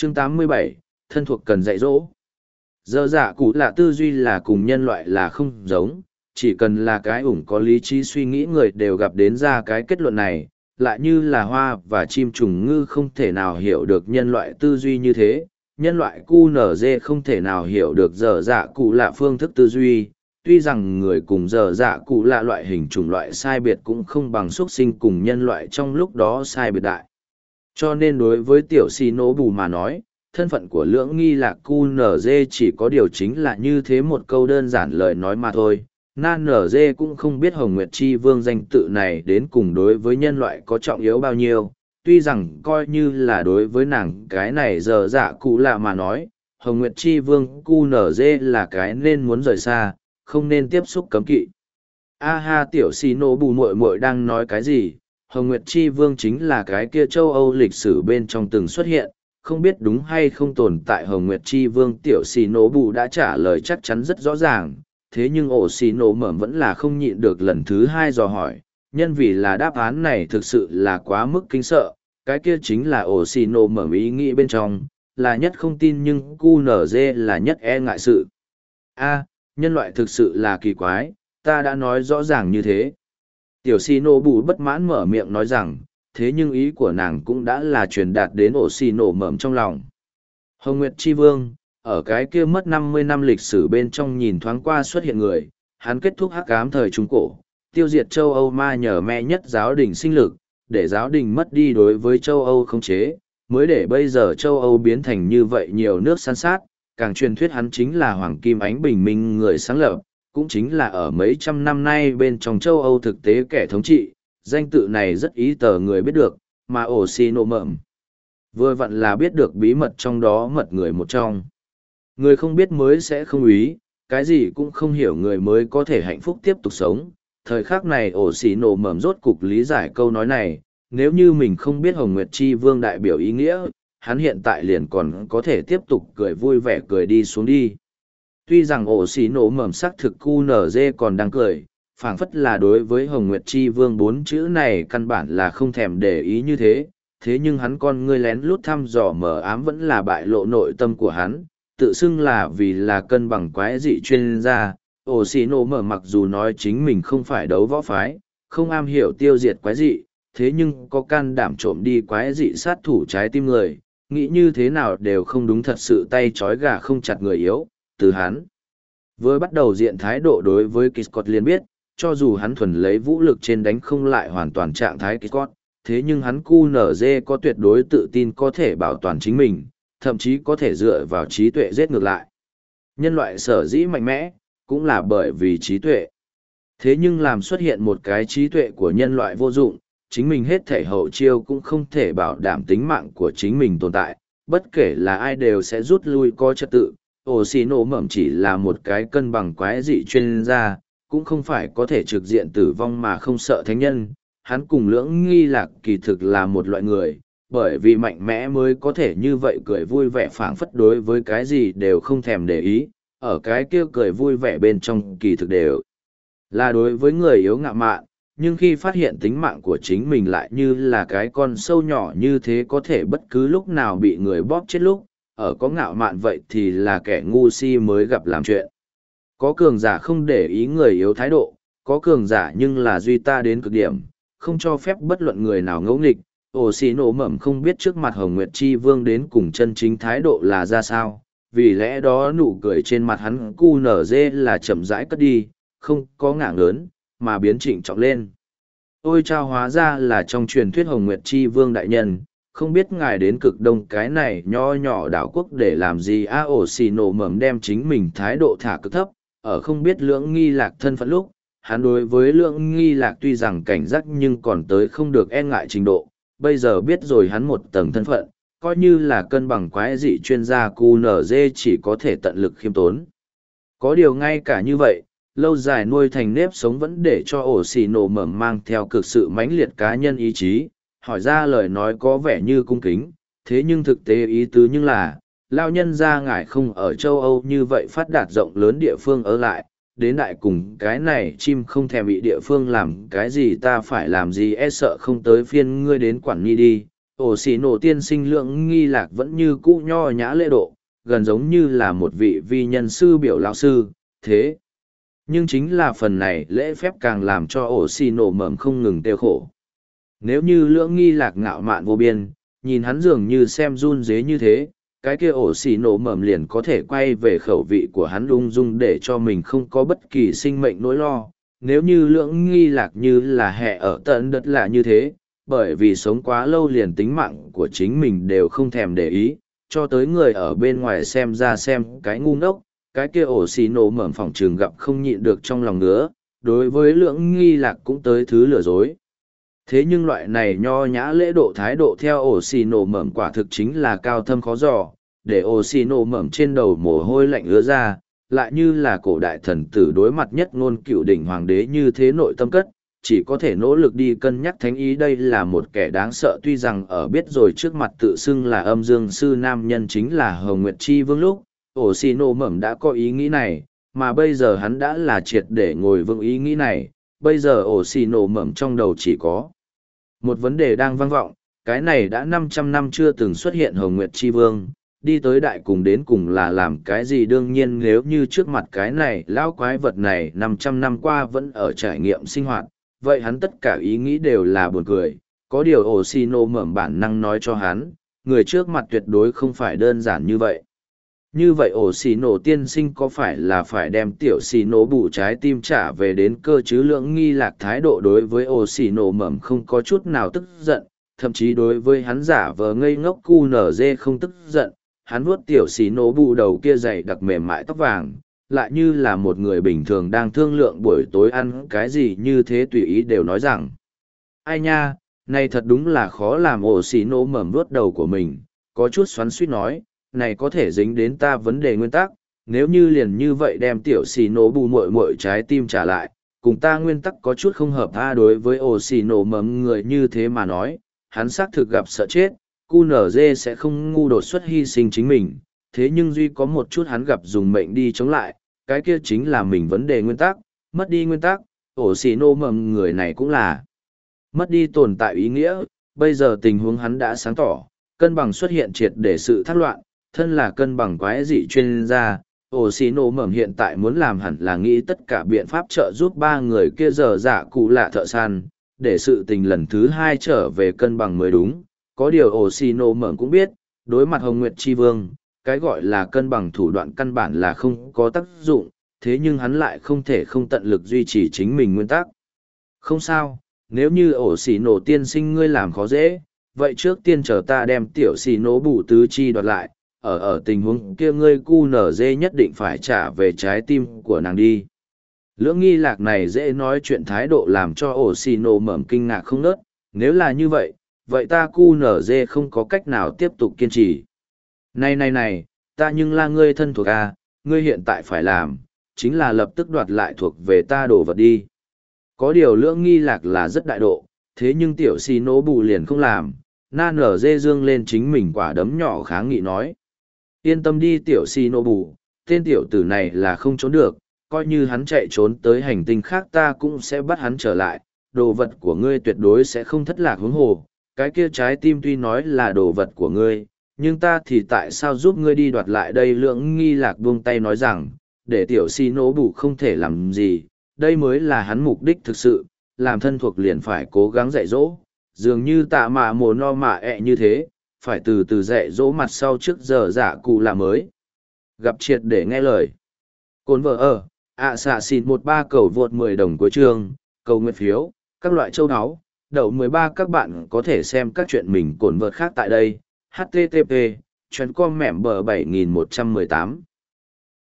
Chương 87, thân thuộc cần dạy dỗ. Giờ dạ cụ lạ tư duy là cùng nhân loại là không giống, chỉ cần là cái ủng có lý trí suy nghĩ người đều gặp đến ra cái kết luận này, lại như là hoa và chim trùng ngư không thể nào hiểu được nhân loại tư duy như thế, nhân loại QNZ không thể nào hiểu được giờ dạ cụ lạ phương thức tư duy, tuy rằng người cùng giờ dạ cụ lạ loại hình chủng loại sai biệt cũng không bằng xuất sinh cùng nhân loại trong lúc đó sai biệt đại. Cho nên đối với tiểu si nổ bù mà nói, thân phận của lưỡng nghi lạc QNZ chỉ có điều chính là như thế một câu đơn giản lời nói mà thôi. Nan NG cũng không biết Hồng Nguyệt Chi Vương danh tự này đến cùng đối với nhân loại có trọng yếu bao nhiêu, tuy rằng coi như là đối với nàng cái này giờ dạ cụ lạ mà nói, Hồng Nguyệt Chi Vương QNZ là cái nên muốn rời xa, không nên tiếp xúc cấm kỵ. A ha tiểu xì nổ bù muội muội đang nói cái gì? Hồng Nguyệt Chi Vương chính là cái kia châu Âu lịch sử bên trong từng xuất hiện, không biết đúng hay không tồn tại Hồng Nguyệt Chi Vương tiểu xì nổ bù đã trả lời chắc chắn rất rõ ràng, thế nhưng ổ xì nổ mởm vẫn là không nhịn được lần thứ hai dò hỏi, nhân vì là đáp án này thực sự là quá mức kinh sợ, cái kia chính là ổ xì nổ mởm ý nghĩ bên trong, là nhất không tin nhưng QNZ là nhất e ngại sự. A, nhân loại thực sự là kỳ quái, ta đã nói rõ ràng như thế. Tiểu xì nổ bù bất mãn mở miệng nói rằng, thế nhưng ý của nàng cũng đã là truyền đạt đến ổ xì nổ mởm trong lòng. Hồng Nguyệt Chi Vương, ở cái kia mất 50 năm lịch sử bên trong nhìn thoáng qua xuất hiện người, hắn kết thúc hắc ám thời Trung Cổ, tiêu diệt châu Âu ma nhờ me nhất giáo đình sinh lực, để giáo đình mất đi đối với châu Âu khống chế, mới để bây giờ châu Âu biến thành như vậy nhiều nước san sát, càng truyền thuyết hắn chính là Hoàng Kim Ánh Bình Minh người sáng lập, cũng chính là ở mấy trăm năm nay bên trong châu Âu thực tế kẻ thống trị, danh tự này rất ý tờ người biết được, mà ổ xì nổ mởm. Vừa vặn là biết được bí mật trong đó mật người một trong. Người không biết mới sẽ không úy, cái gì cũng không hiểu người mới có thể hạnh phúc tiếp tục sống. Thời khắc này ổ xì nổ mởm rốt cục lý giải câu nói này, nếu như mình không biết Hồng Nguyệt Chi Vương đại biểu ý nghĩa, hắn hiện tại liền còn có thể tiếp tục cười vui vẻ cười đi xuống đi. Tuy rằng ổ xì nổ mởm sắc thực QNZ còn đang cười, phảng phất là đối với Hồng Nguyệt Chi Vương bốn chữ này căn bản là không thèm để ý như thế, thế nhưng hắn con ngươi lén lút thăm dò mờ ám vẫn là bại lộ nội tâm của hắn, tự xưng là vì là cân bằng quái dị chuyên gia, ổ xì nổ mở mặc dù nói chính mình không phải đấu võ phái, không am hiểu tiêu diệt quái dị, thế nhưng có can đảm trộm đi quái dị sát thủ trái tim người, nghĩ như thế nào đều không đúng thật sự tay trói gà không chặt người yếu, từ hắn. Với bắt đầu diện thái độ đối với Kiscott liền biết, cho dù hắn thuần lấy vũ lực trên đánh không lại hoàn toàn trạng thái Kiscott, thế nhưng hắn QNZ có tuyệt đối tự tin có thể bảo toàn chính mình, thậm chí có thể dựa vào trí tuệ giết ngược lại. Nhân loại sở dĩ mạnh mẽ, cũng là bởi vì trí tuệ. Thế nhưng làm xuất hiện một cái trí tuệ của nhân loại vô dụng, chính mình hết thể hậu chiêu cũng không thể bảo đảm tính mạng của chính mình tồn tại, bất kể là ai đều sẽ rút lui có trật tự. Ổ xì nổ mởm chỉ là một cái cân bằng quái dị chuyên gia, cũng không phải có thể trực diện tử vong mà không sợ thánh nhân. Hắn cùng lưỡng nghi lạc kỳ thực là một loại người, bởi vì mạnh mẽ mới có thể như vậy cười vui vẻ phảng phất đối với cái gì đều không thèm để ý, ở cái kia cười vui vẻ bên trong kỳ thực đều là đối với người yếu ngạo mạn, nhưng khi phát hiện tính mạng của chính mình lại như là cái con sâu nhỏ như thế có thể bất cứ lúc nào bị người bóp chết lúc, ở có ngạo mạn vậy thì là kẻ ngu si mới gặp làm chuyện. Có cường giả không để ý người yếu thái độ, có cường giả nhưng là duy ta đến cực điểm, không cho phép bất luận người nào ngẫu nghịch. Ổ xì nổ mẩm không biết trước mặt Hồng Nguyệt Chi Vương đến cùng chân chính thái độ là ra sao, vì lẽ đó nụ cười trên mặt hắn cu nở dê là chậm rãi cất đi, không có ngạng lớn, mà biến trịnh trọng lên. Ôi chao, hóa ra là trong truyền thuyết Hồng Nguyệt Chi Vương đại nhân, không biết ngài đến cực đông cái này nho nhỏ đảo quốc để làm gì. Ổ xì nổ mẩm đem chính mình thái độ thả cực thấp, ở không biết lưỡng nghi lạc thân phận lúc, hắn đối với lưỡng nghi lạc tuy rằng cảnh giác nhưng còn tới không được e ngại trình độ, bây giờ biết rồi hắn một tầng thân phận, coi như là cân bằng quái dị chuyên gia QNZ chỉ có thể tận lực khiêm tốn. Có điều ngay cả như vậy, lâu dài nuôi thành nếp sống vẫn để cho ổ xì nổ mẩm mang theo cực sự mãnh liệt cá nhân ý chí, hỏi ra lời nói có vẻ như cung kính, thế nhưng thực tế ý tứ nhưng là, lao nhân ra ngài không ở châu Âu như vậy phát đạt rộng lớn địa phương ở lại, đến đại cùng cái này chim không thèm bị địa phương làm cái gì ta phải làm gì, e sợ không tới phiên ngươi đến quản nhi đi, ổ xì nổ tiên sinh Lưỡng Nghi Lạc vẫn như cũ nho nhã lễ độ, gần giống như là một vị vi nhân sư biểu lão sư, thế. Nhưng chính là phần này lễ phép càng làm cho ổ xì nổ mầm không ngừng tiêu khổ. Nếu như Lưỡng Nghi Lạc ngạo mạn vô biên, nhìn hắn dường như xem run dế như thế, cái kia ổ xì nổ mầm liền có thể quay về khẩu vị của hắn ung dung để cho mình không có bất kỳ sinh mệnh nỗi lo. Nếu như Lưỡng Nghi Lạc như là hẹ ở tận đất lạ như thế, bởi vì sống quá lâu liền tính mạng của chính mình đều không thèm để ý, cho tới người ở bên ngoài xem ra xem cái ngu ngốc, cái kia ổ xì nổ mầm phòng trường gặp không nhịn được trong lòng nữa, đối với Lưỡng Nghi Lạc cũng tới thứ lừa dối. Thế nhưng loại này nho nhã lễ độ thái độ theo ổ xì nổ mầm quả thực chính là cao thâm khó dò, để ổ xì nổ mầm trên đầu mồ hôi lạnh ứa ra, lại như là cổ đại thần tử đối mặt nhất ngôn cựu đỉnh hoàng đế như thế nội tâm cất, chỉ có thể nỗ lực đi cân nhắc thánh ý. Đây là một kẻ đáng sợ, tuy rằng ở biết rồi trước mặt tự xưng là âm dương sư nam nhân chính là Hồng Nguyệt Chi Vương lúc, ổ xì nổ mầm đã có ý nghĩ này, mà bây giờ hắn đã là triệt để ngồi vững ý nghĩ này. Bây giờ ổ xì nổ mầm trong đầu chỉ có một vấn đề đang vang vọng, cái này đã 500 năm chưa từng xuất hiện Hồng Nguyệt Chi Vương, đi tới đại cùng đến cùng là làm cái gì. Đương nhiên nếu như trước mặt cái này lão quái vật này 500 năm qua vẫn ở trải nghiệm sinh hoạt, vậy hắn tất cả ý nghĩ đều là buồn cười. Có điều ổ xì nổ mầm bản năng nói cho hắn, người trước mặt tuyệt đối không phải đơn giản như vậy. Như vậy ổ xì nổ tiên sinh có phải là phải đem tiểu xì nổ bù trái tim trả về đến cơ chứ? Lưỡng Nghi Lạc thái độ đối với ổ xì nổ mầm không có chút nào tức giận, thậm chí đối với hắn giả vờ ngây ngốc cu nở dê không tức giận. Hắn vuốt tiểu xì nổ bù đầu kia dày đặc mềm mại tóc vàng, lại như là một người bình thường đang thương lượng buổi tối ăn cái gì như thế, tùy ý đều nói rằng: ai nha, này thật đúng là khó làm. Ổ xì nổ mầm vuốt đầu của mình, có chút xoắn xuýt nói, này có thể dính đến ta vấn đề nguyên tắc, nếu như liền như vậy đem tiểu xì nổ bù muội muội trái tim trả lại, cùng ta nguyên tắc có chút không hợp. Đối với ổ xì nổ mầm người như thế mà nói, hắn xác thực gặp sợ chết, QNZ sẽ không ngu đột xuất hy sinh chính mình, thế nhưng duy có một chút hắn gặp dùng mệnh đi chống lại, cái kia chính là mình vấn đề nguyên tắc. Mất đi nguyên tắc, ổ xì nổ mầm người này cũng là mất đi tồn tại ý nghĩa. Bây giờ tình huống hắn đã sáng tỏ, cân bằng xuất hiện triệt để sự thác loạn. Thân là cân bằng quái dị chuyên gia, ổ xì nổ mầm hiện tại muốn làm hẳn là nghĩ tất cả biện pháp trợ giúp ba người kia dở dạ cụ lạ thợ săn, để sự tình lần thứ hai trở về cân bằng mới đúng. Có điều ổ xì nổ mầm cũng biết, đối mặt Hồng Nguyệt Chi Vương, cái gọi là cân bằng thủ đoạn căn bản là không có tác dụng, thế nhưng hắn lại không thể không tận lực duy trì chính mình nguyên tắc. Không sao, nếu như ổ xì nổ tiên sinh ngươi làm khó dễ, vậy trước tiên chờ ta đem tiểu xì nổ bù tứ chi đoạt lại. Ở tình huống kia ngươi QNZ nhất định phải trả về trái tim của nàng đi. Lưỡng Nghi Lạc này dễ nói chuyện thái độ làm cho ổ xì nổ mầm kinh ngạc không nớt. Nếu là như vậy, vậy ta QNZ không có cách nào tiếp tục kiên trì. Này, ta nhưng là ngươi thân thuộc à, ngươi hiện tại phải làm, chính là lập tức đoạt lại thuộc về ta đồ vật đi. Có điều Lưỡng Nghi Lạc là rất đại độ, thế nhưng tiểu xì nổ bù liền không làm. Na nở dê dương lên chính mình quả đấm nhỏ kháng nghị nói: yên tâm đi tiểu xì nổ bù, tên tiểu tử này là không trốn được, coi như hắn chạy trốn tới hành tinh khác ta cũng sẽ bắt hắn trở lại, đồ vật của ngươi tuyệt đối sẽ không thất lạc. Huống hồ, cái kia trái tim tuy nói là đồ vật của ngươi, nhưng ta thì tại sao giúp ngươi đi đoạt lại đây? Lưỡng Nghi Lạc buông tay nói rằng, để tiểu xì nổ bù không thể làm gì, đây mới là hắn mục đích thực sự, làm thân thuộc liền phải cố gắng dạy dỗ, dường như tạ mạ mồ no mạ ẹ như thế, phải từ từ dạy dỗ mặt sau trước giờ giả cụ là mới gặp triệt để nghe lời. Cồn vợ ở xạ xin 13 cầu vượt 10 đồng cuối chương, cầu nguyện phiếu, các loại châu áo đậu 13. Các bạn có thể xem các chuyện mình cồn vợt khác tại đây. http://com mẻm bờ 7118